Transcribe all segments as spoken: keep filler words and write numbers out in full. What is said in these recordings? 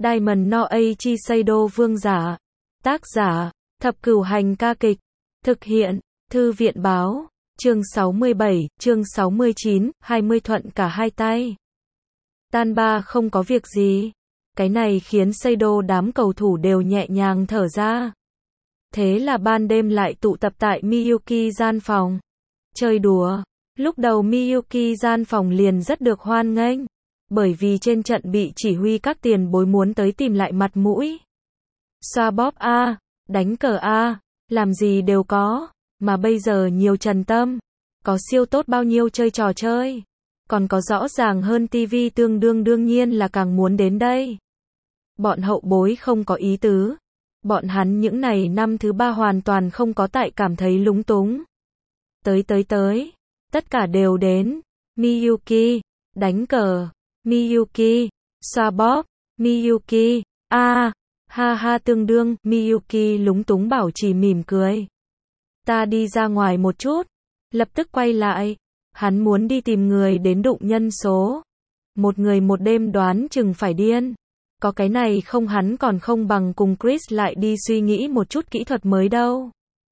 Diamond no Eiichi Seido vương giả. Tác giả, Thập Cửu Hành ca kịch. Thực hiện, Thư viện báo. Chương sáu mươi bảy, chương sáu mươi chín, hai mươi thuận cả hai tay. Tan ba không có việc gì. Cái này khiến Seido đám cầu thủ đều nhẹ nhàng thở ra. Thế là ban đêm lại tụ tập tại Miyuki gian phòng. Chơi đùa. Lúc đầu Miyuki gian phòng liền rất được hoan nghênh. Bởi vì trên trận bị chỉ huy các tiền bối muốn tới tìm lại mặt mũi. Xoa bóp A, đánh cờ A, làm gì đều có. Mà bây giờ nhiều Trần Tâm. Có siêu tốt bao nhiêu chơi trò chơi. Còn có rõ ràng hơn tivi tương đương đương nhiên là càng muốn đến đây. Bọn hậu bối không có ý tứ. Bọn hắn những này năm thứ ba hoàn toàn không có tại cảm thấy lúng túng. Tới tới tới. Tất cả đều đến. Miyuki, đánh cờ. Miyuki, xoa bóp. Miyuki, a, ha ha tương đương. Miyuki lúng túng bảo trì mỉm cười. Ta đi ra ngoài một chút. Lập tức quay lại. Hắn muốn đi tìm người đến đụng nhân số. Một người một đêm đoán chừng phải điên. Có cái này không hắn còn không bằng cùng Chris lại đi suy nghĩ một chút kỹ thuật mới đâu.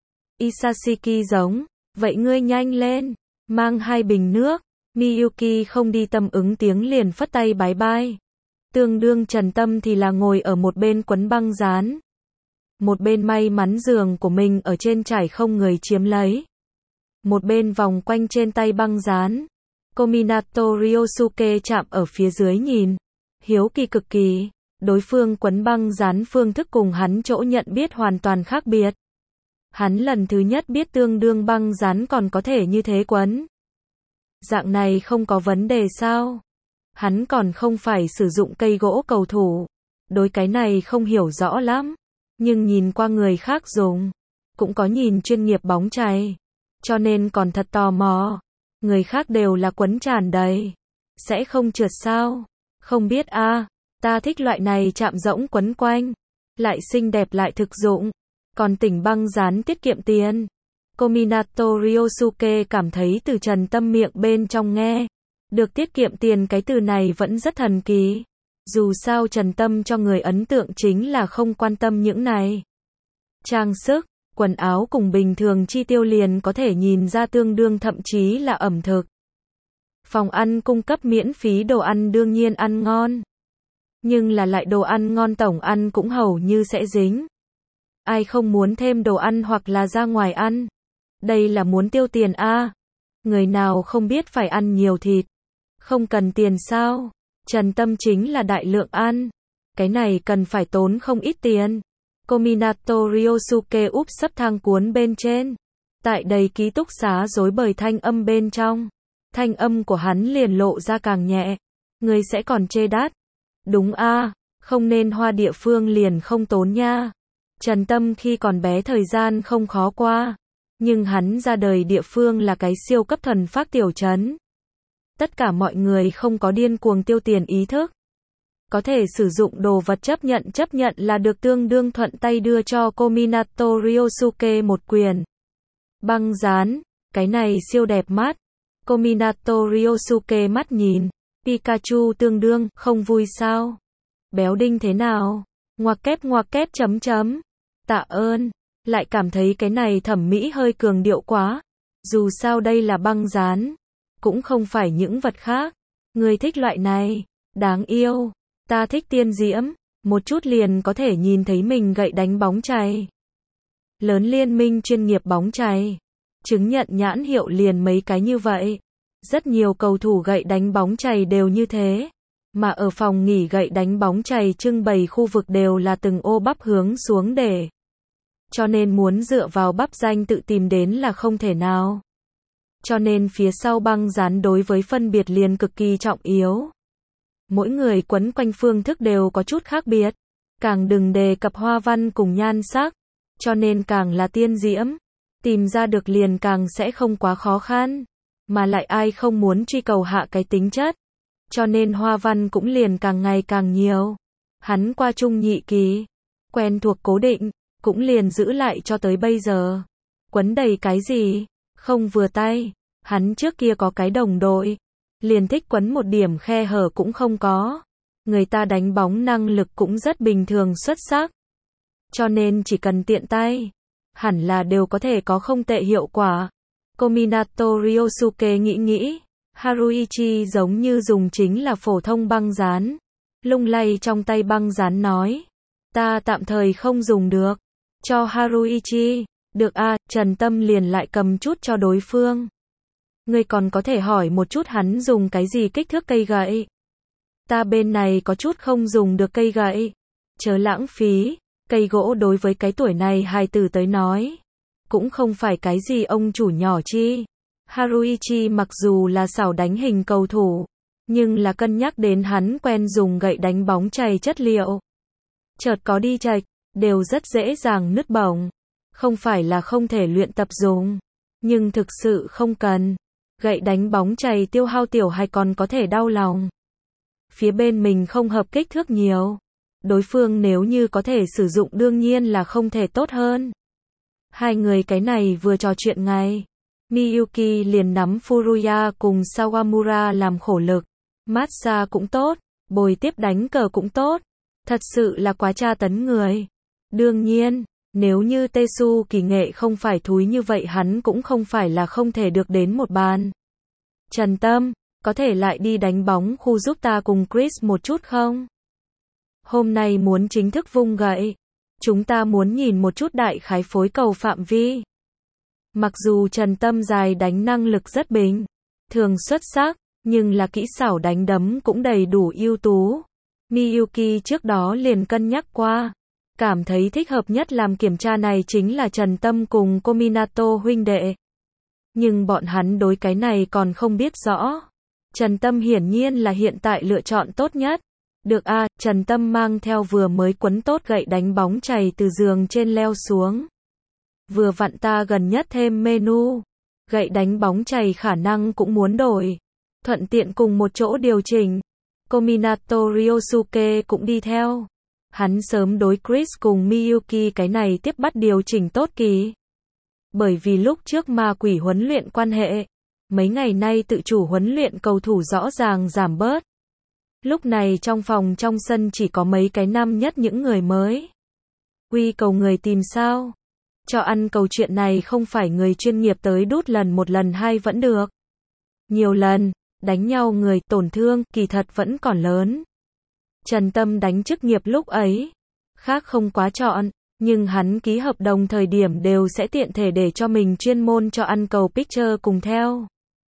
Isashiki giống. Vậy ngươi nhanh lên. Mang hai bình nước. Miyuki không đi tâm ứng tiếng liền phất tay bái bai. Tương đương Trần Tâm thì là ngồi ở một bên quấn băng dán. Một bên may mắn giường của mình ở trên trải không người chiếm lấy. Một bên vòng quanh trên tay băng dán. Kominato Ryosuke chạm ở phía dưới nhìn. Hiếu kỳ cực kỳ. Đối phương quấn băng dán phương thức cùng hắn chỗ nhận biết hoàn toàn khác biệt. Hắn lần thứ nhất biết tương đương băng dán còn có thể như thế quấn. Dạng này không có vấn đề sao? Hắn còn không phải sử dụng cây gỗ cầu thủ. Đối cái này không hiểu rõ lắm. Nhưng nhìn qua người khác dùng. Cũng có nhìn chuyên nghiệp bóng chày. Cho nên còn thật tò mò. Người khác đều là quấn tràn đầy. Sẽ không trượt sao? Không biết a, à, ta thích loại này chạm rỗng quấn quanh. Lại xinh đẹp lại thực dụng. Còn tỉnh băng dán tiết kiệm tiền. Kominato Ryosuke cảm thấy từ Trần Tâm miệng bên trong nghe. Được tiết kiệm tiền cái từ này vẫn rất thần kỳ. Dù sao Trần Tâm cho người ấn tượng chính là không quan tâm những này. Trang sức, quần áo cùng bình thường chi tiêu liền có thể nhìn ra tương đương thậm chí là ẩm thực. Phòng ăn cung cấp miễn phí đồ ăn đương nhiên ăn ngon. Nhưng là lại đồ ăn ngon tổng ăn cũng hầu như sẽ dính. Ai không muốn thêm đồ ăn hoặc là ra ngoài ăn. Đây là muốn tiêu tiền a. À. Người nào không biết phải ăn nhiều thịt. Không cần tiền sao? Trần Tâm chính là đại lượng ăn. Cái này cần phải tốn không ít tiền. Kominato Ryosuke úp sấp thang cuốn bên trên. Tại đầy ký túc xá rối bời thanh âm bên trong. Thanh âm của hắn liền lộ ra càng nhẹ. Người sẽ còn chê đắt. Đúng a, à, không nên hoa địa phương liền không tốn nha. Trần Tâm khi còn bé thời gian không khó qua. Nhưng hắn ra đời địa phương là cái siêu cấp thuần phác tiểu trấn. Tất cả mọi người không có điên cuồng tiêu tiền ý thức. Có thể sử dụng đồ vật chấp nhận chấp nhận là được tương đương thuận tay đưa cho Kominato Ryosuke một quyền. Băng dán, cái này siêu đẹp mắt. Kominato Ryosuke mắt nhìn. Pikachu tương đương, không vui sao? Béo đinh thế nào? Ngoặc kép ngoặc kép chấm chấm. Tạ ơn. Lại cảm thấy cái này thẩm mỹ hơi cường điệu quá. Dù sao đây là băng dán. Cũng không phải những vật khác. Người thích loại này. Đáng yêu. Ta thích tiên diễm. Một chút liền có thể nhìn thấy mình gậy đánh bóng chày. Lớn liên minh chuyên nghiệp bóng chày. Chứng nhận nhãn hiệu liền mấy cái như vậy. Rất nhiều cầu thủ gậy đánh bóng chày đều như thế. Mà ở phòng nghỉ gậy đánh bóng chày trưng bày khu vực đều là từng ô bắp hướng xuống để. Cho nên muốn dựa vào bắp danh tự tìm đến là không thể nào. Cho nên phía sau băng dán đối với phân biệt liền cực kỳ trọng yếu. Mỗi người quấn quanh phương thức đều có chút khác biệt. Càng đừng đề cập hoa văn cùng nhan sắc. Cho nên càng là tiên diễm. Tìm ra được liền càng sẽ không quá khó khăn. Mà lại ai không muốn truy cầu hạ cái tính chất. Cho nên hoa văn cũng liền càng ngày càng nhiều. Hắn qua trung nhị kỳ. Quen thuộc cố định. Cũng liền giữ lại cho tới bây giờ. Quấn đầy cái gì? Không vừa tay. Hắn trước kia có cái đồng đội. Liền thích quấn một điểm khe hở cũng không có. Người ta đánh bóng năng lực cũng rất bình thường xuất sắc. Cho nên chỉ cần tiện tay, hẳn là đều có thể có không tệ hiệu quả. Kominato Ryosuke nghĩ nghĩ. Haruichi giống như dùng chính là phổ thông băng dán. Lung lay trong tay băng dán nói. Ta tạm thời không dùng được. Cho Haruichi. Được a, à, Trần Tâm liền lại cầm chút cho đối phương. Ngươi còn có thể hỏi một chút hắn dùng cái gì kích thước cây gậy. Ta bên này có chút không dùng được cây gậy. Chớ lãng phí. Cây gỗ đối với cái tuổi này hài tử tới nói. Cũng không phải cái gì ông chủ nhỏ chi. Haruichi mặc dù là xảo đánh hình cầu thủ. Nhưng là cân nhắc đến hắn quen dùng gậy đánh bóng chày chất liệu. Chợt có đi chạch. Đều rất dễ dàng nứt bổng. Không phải là không thể luyện tập dùng. Nhưng thực sự không cần. Gậy đánh bóng chày tiêu hao tiểu hay còn có thể đau lòng. Phía bên mình không hợp kích thước nhiều. Đối phương nếu như có thể sử dụng đương nhiên là không thể tốt hơn. Hai người cái này vừa trò chuyện ngay. Miyuki liền nắm Furuya cùng Sawamura làm khổ lực. Massage cũng tốt. Bồi tiếp đánh cờ cũng tốt. Thật sự là quá tra tấn người. Đương nhiên, nếu như Tesu kỳ nghệ không phải thúi như vậy hắn cũng không phải là không thể được đến một bàn. Trần Tâm, có thể lại đi đánh bóng khu giúp ta cùng Chris một chút không? Hôm nay muốn chính thức vung gậy. Chúng ta muốn nhìn một chút đại khái phối cầu phạm vi. Mặc dù Trần Tâm dài đánh năng lực rất bình thường xuất sắc, nhưng là kỹ xảo đánh đấm cũng đầy đủ ưu tú. Miyuki trước đó liền cân nhắc qua. Cảm thấy thích hợp nhất làm kiểm tra này chính là Trần Tâm cùng Kominato huynh đệ. Nhưng bọn hắn đối cái này còn không biết rõ. Trần Tâm hiển nhiên là hiện tại lựa chọn tốt nhất. Được a, à, Trần Tâm mang theo vừa mới quấn tốt gậy đánh bóng chày từ giường trên leo xuống. Vừa vặn ta gần nhất thêm menu. Gậy đánh bóng chày khả năng cũng muốn đổi. Thuận tiện cùng một chỗ điều chỉnh. Kominato Ryosuke cũng đi theo. Hắn sớm đối Chris cùng Miyuki cái này tiếp bắt điều chỉnh tốt kỳ. Bởi vì lúc trước ma quỷ huấn luyện quan hệ, mấy ngày nay tự chủ huấn luyện cầu thủ rõ ràng giảm bớt. Lúc này trong phòng trong sân chỉ có mấy cái năm nhất những người mới. Quy cầu người tìm sao? Cho ăn cầu chuyện này không phải người chuyên nghiệp tới đút lần một lần hai vẫn được. Nhiều lần, đánh nhau người tổn thương, kỳ thật vẫn còn lớn. Trần Tâm đánh chức nghiệp lúc ấy, khác không quá chọn, nhưng hắn ký hợp đồng thời điểm đều sẽ tiện thể để cho mình chuyên môn cho ăn cầu picture cùng theo.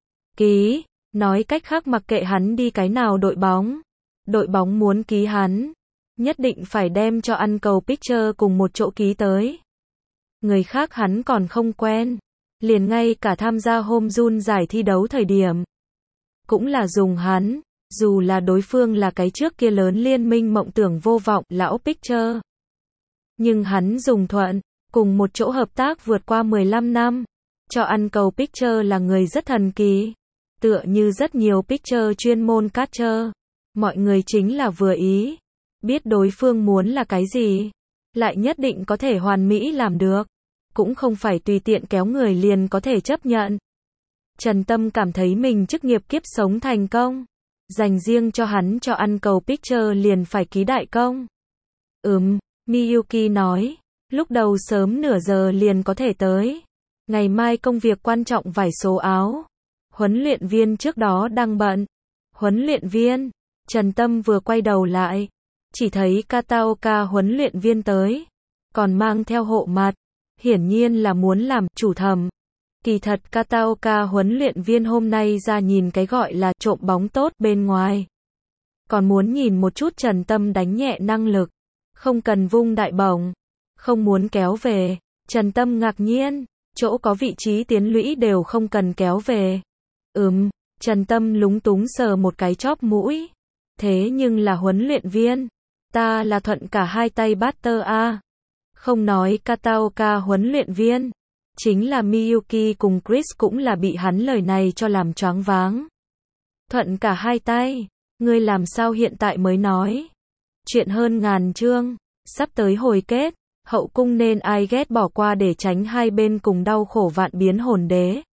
Ký, nói cách khác mặc kệ hắn đi cái nào đội bóng, đội bóng muốn ký hắn, nhất định phải đem cho ăn cầu picture cùng một chỗ ký tới. Người khác hắn còn không quen, liền ngay cả tham gia hôm Jun giải thi đấu thời điểm, cũng là dùng hắn. Dù là đối phương là cái trước kia lớn liên minh mộng tưởng vô vọng, lão Picture. Nhưng hắn dùng thuận, cùng một chỗ hợp tác vượt qua mười lăm năm. Cho ăn cầu Picture là người rất thần kỳ. Tựa như rất nhiều Picture chuyên môn catcher. Mọi người chính là vừa ý. Biết đối phương muốn là cái gì. Lại nhất định có thể hoàn mỹ làm được. Cũng không phải tùy tiện kéo người liền có thể chấp nhận. Trần Tâm cảm thấy mình chức nghiệp kiếp sống thành công. Dành riêng cho hắn cho ăn cầu picture liền phải ký đại công. Ừm, Miyuki nói. Lúc đầu sớm nửa giờ liền có thể tới. Ngày mai công việc quan trọng vải số áo. Huấn luyện viên trước đó đang bận. Huấn luyện viên. Trần Tâm vừa quay đầu lại. Chỉ thấy Kataoka huấn luyện viên tới. Còn mang theo hộ mặt. Hiển nhiên là muốn làm chủ thầm. Kỳ thật Kataoka huấn luyện viên hôm nay ra nhìn cái gọi là trộm bóng tốt bên ngoài. Còn muốn nhìn một chút Trần Tâm đánh nhẹ năng lực. Không cần vung đại bổng. Không muốn kéo về. Trần Tâm ngạc nhiên. Chỗ có vị trí tiến lũy đều không cần kéo về. Ừm, Trần Tâm lúng túng sờ một cái chóp mũi. Thế nhưng là huấn luyện viên. Ta là thuận cả hai tay batter a. Không nói Kataoka huấn luyện viên. Chính là Miyuki cùng Chris cũng là bị hắn lời này cho làm choáng váng. Thuận cả hai tay. Ngươi làm sao hiện tại mới nói. Chuyện hơn ngàn chương. Sắp tới hồi kết. Hậu cung nên ai ghét bỏ qua để tránh hai bên cùng đau khổ vạn biến hồn đế.